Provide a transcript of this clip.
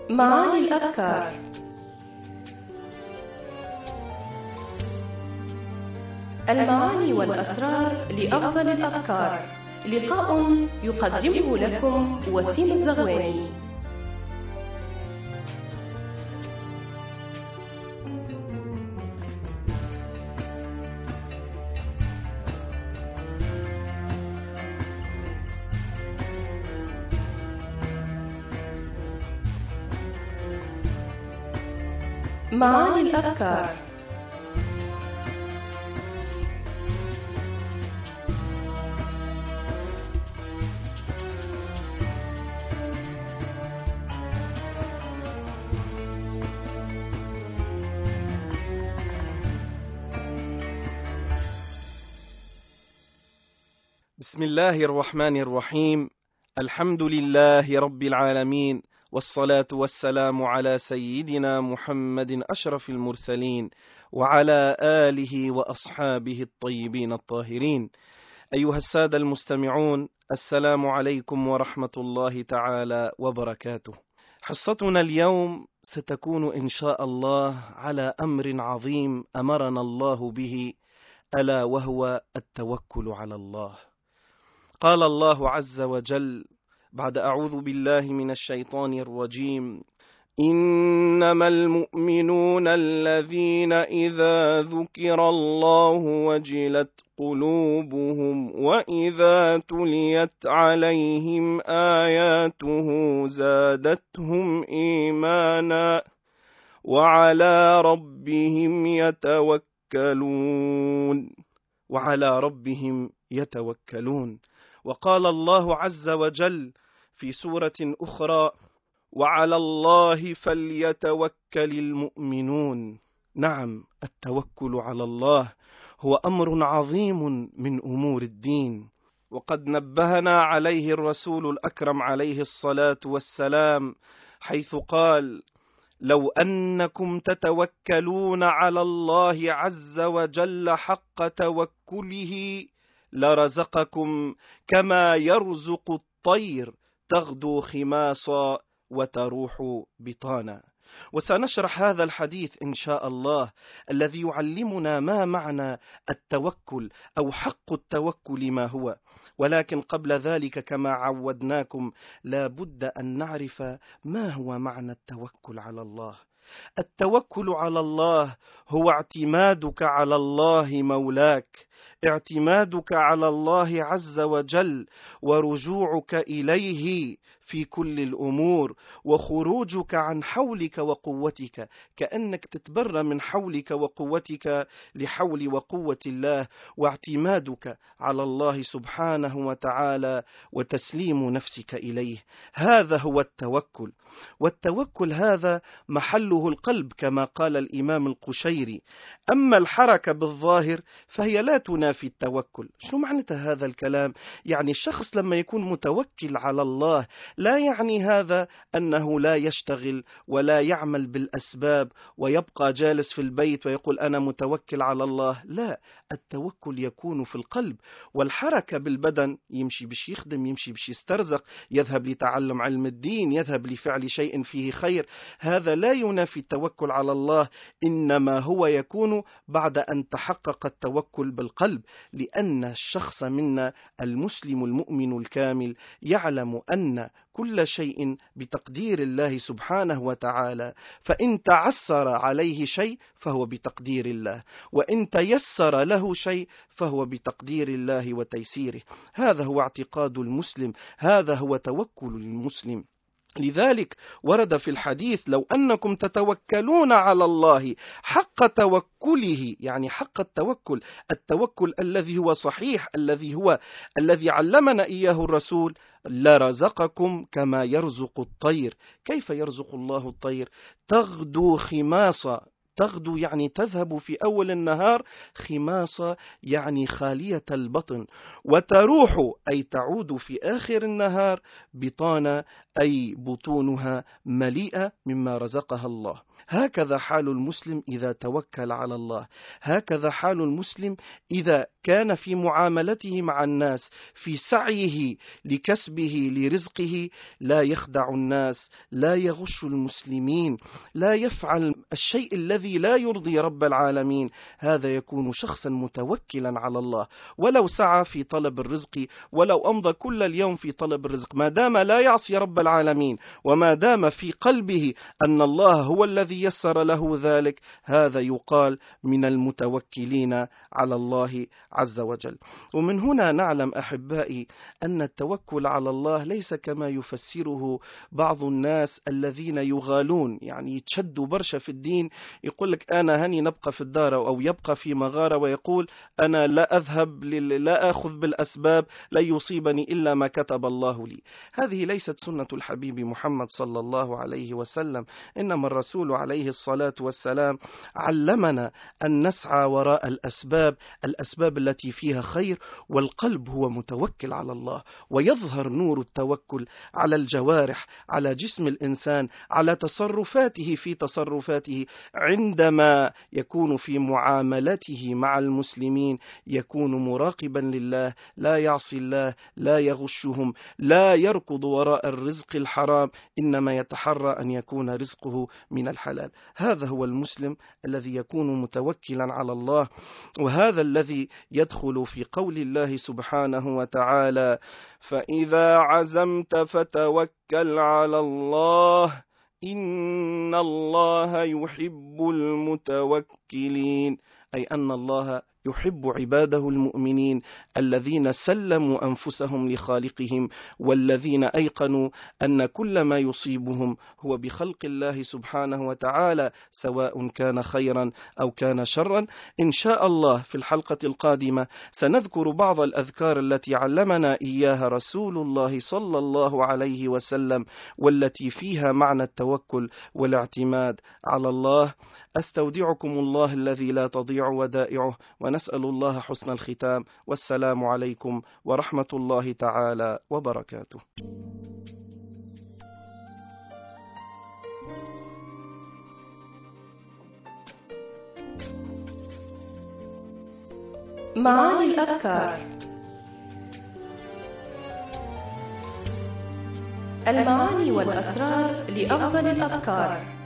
معاني الأفكار. المعاني والأسرار لأفضل الأفكار. لقاء يقدمه لكم وسيم الزغواني. معاني الأفكار. بسم الله الرحمن الرحيم. الحمد لله رب العالمين، والصلاة والسلام على سيدنا محمد أشرف المرسلين وعلى آله وأصحابه الطيبين الطاهرين. أيها السادة المستمعون، السلام عليكم ورحمة الله تعالى وبركاته. حصتنا اليوم ستكون إن شاء الله على أمر عظيم أمرنا الله به، ألا وهو التوكل على الله. قال الله عز وجل بعد أعوذ بالله من الشيطان الرجيم: إنما المؤمنون الذين إذا ذكر الله وجلت قلوبهم وإذا تليت عليهم آياته زادتهم إيمانا وعلى ربهم يتوكلون. وقال الله عز وجل في سورة أخرى: وعلى الله فليتوكل المؤمنون. نعم، التوكل على الله هو أمر عظيم من أمور الدين، وقد نبهنا عليه الرسول الأكرم عليه الصلاة والسلام، حيث قال: لو أنكم تتوكلون على الله عز وجل حق توكله لرزقكم كما يرزق الطير تغدو خماصا وتروح بطانا. وسنشرح هذا الحديث إن شاء الله الذي يعلمنا ما معنى التوكل أو حق التوكل ما هو. ولكن قبل ذلك كما عودناكم لا بد أن نعرف ما هو معنى التوكل على الله. التوكل على الله هو اعتمادك على الله مولاك، اعتمادك على الله عز وجل، ورجوعك إليه في كل الأمور، وخروجك عن حولك وقوتك، كأنك تتبرى من حولك وقوتك لحول وقوة الله، واعتمادك على الله سبحانه وتعالى وتسليم نفسك إليه. هذا هو التوكل. والتوكل هذا محله القلب كما قال الإمام القشيري. أما الحركة بالظاهر فهي لا تنافي التوكل. شو معنى هذا الكلام؟ يعني الشخص لما يكون متوكل على الله لا يعني هذا أنه لا يشتغل ولا يعمل بالأسباب ويبقى جالس في البيت ويقول أنا متوكل على الله. لا، التوكل يكون في القلب، والحركة بالبدن، يمشي بش يخدم، يمشي بش يسترزق، يذهب لتعلم علم الدين، يذهب لفعل شيء فيه خير. هذا لا ينافي التوكل على الله، إنما هو يكون بعد أن تحقق التوكل بالقلب، لأن الشخص منا المسلم المؤمن الكامل يعلم أن كل شيء بتقدير الله سبحانه وتعالى، فإن تعسر عليه شيء فهو بتقدير الله، وإن تيسر له شيء فهو بتقدير الله وتيسيره. هذا هو اعتقاد المسلم، هذا هو توكل المسلم. لذلك ورد في الحديث: لو أنكم تتوكلون على الله حق توكله، يعني حق التوكل، التوكل الذي هو صحيح، الذي علمنا إياه الرسول، لرزقكم كما يرزق الطير. كيف يرزق الله الطير؟ تغدو خماصا. تغدو يعني تذهب في أول النهار، خماصة يعني خالية البطن، وتروح أي تعود في آخر النهار، بطانة أي بطونها مليئة مما رزقها الله. هكذا حال المسلم إذا توكل على الله، هكذا حال المسلم إذا كان في معاملته مع الناس، في سعيه لكسبه لرزقه، لا يخدع الناس، لا يغش المسلمين، لا يفعل الشيء الذي لا يرضي رب العالمين. هذا يكون شخصا متوكلا على الله، ولو سعى في طلب الرزق، ولو أمضى كل اليوم في طلب الرزق، ما دام لا يعصي رب العالمين، وما دام في قلبه أن الله هو الذي يسر له ذلك، هذا يقال من المتوكلين على الله عز وجل. ومن هنا نعلم أحبائي أن التوكل على الله ليس كما يفسره بعض الناس الذين يغالون، يعني يتشدوا برشا في الدين، يقول لك أنا هني نبقى في الدار أو يبقى في مغارة ويقول أنا لا أذهب لا أخذ بالأسباب، لا يصيبني إلا ما كتب الله لي. هذه ليست سنة الحبيب محمد صلى الله عليه وسلم، إنما الرسول عليه الصلاة والسلام علمنا أن نسعى وراء الأسباب التي فيها خير، والقلب هو متوكل على الله، ويظهر نور التوكل على الجوارح، على جسم الإنسان، على تصرفاته عندما يكون في معاملته مع المسلمين، يكون مراقبا لله، لا يعصي الله، لا يغشهم، لا يركض وراء الرزق الحرام، إنما يتحرى أن يكون رزقه من الحلال. هذا هو المسلم الذي يكون متوكلا على الله، وهذا الذي يدخل في قول الله سبحانه وتعالى: فإذا عزمت فتوكل على الله إن الله يحب المتوكلين، أي أن الله يحب عباده المؤمنين الذين سلموا أنفسهم لخالقهم، والذين أيقنوا أن كل ما يصيبهم هو بخلق الله سبحانه وتعالى، سواء كان خيرا أو كان شرا. إن شاء الله في الحلقة القادمة سنذكر بعض الأذكار التي علمنا إياها رسول الله صلى الله عليه وسلم، والتي فيها معنى التوكل والاعتماد على الله. أستودعكم الله الذي لا تضيع ودائعه، ونسأل الله حسن الختام، والسلام عليكم ورحمة الله تعالى وبركاته. معاني الأذكار. المعاني والأسرار لأفضل الأذكار.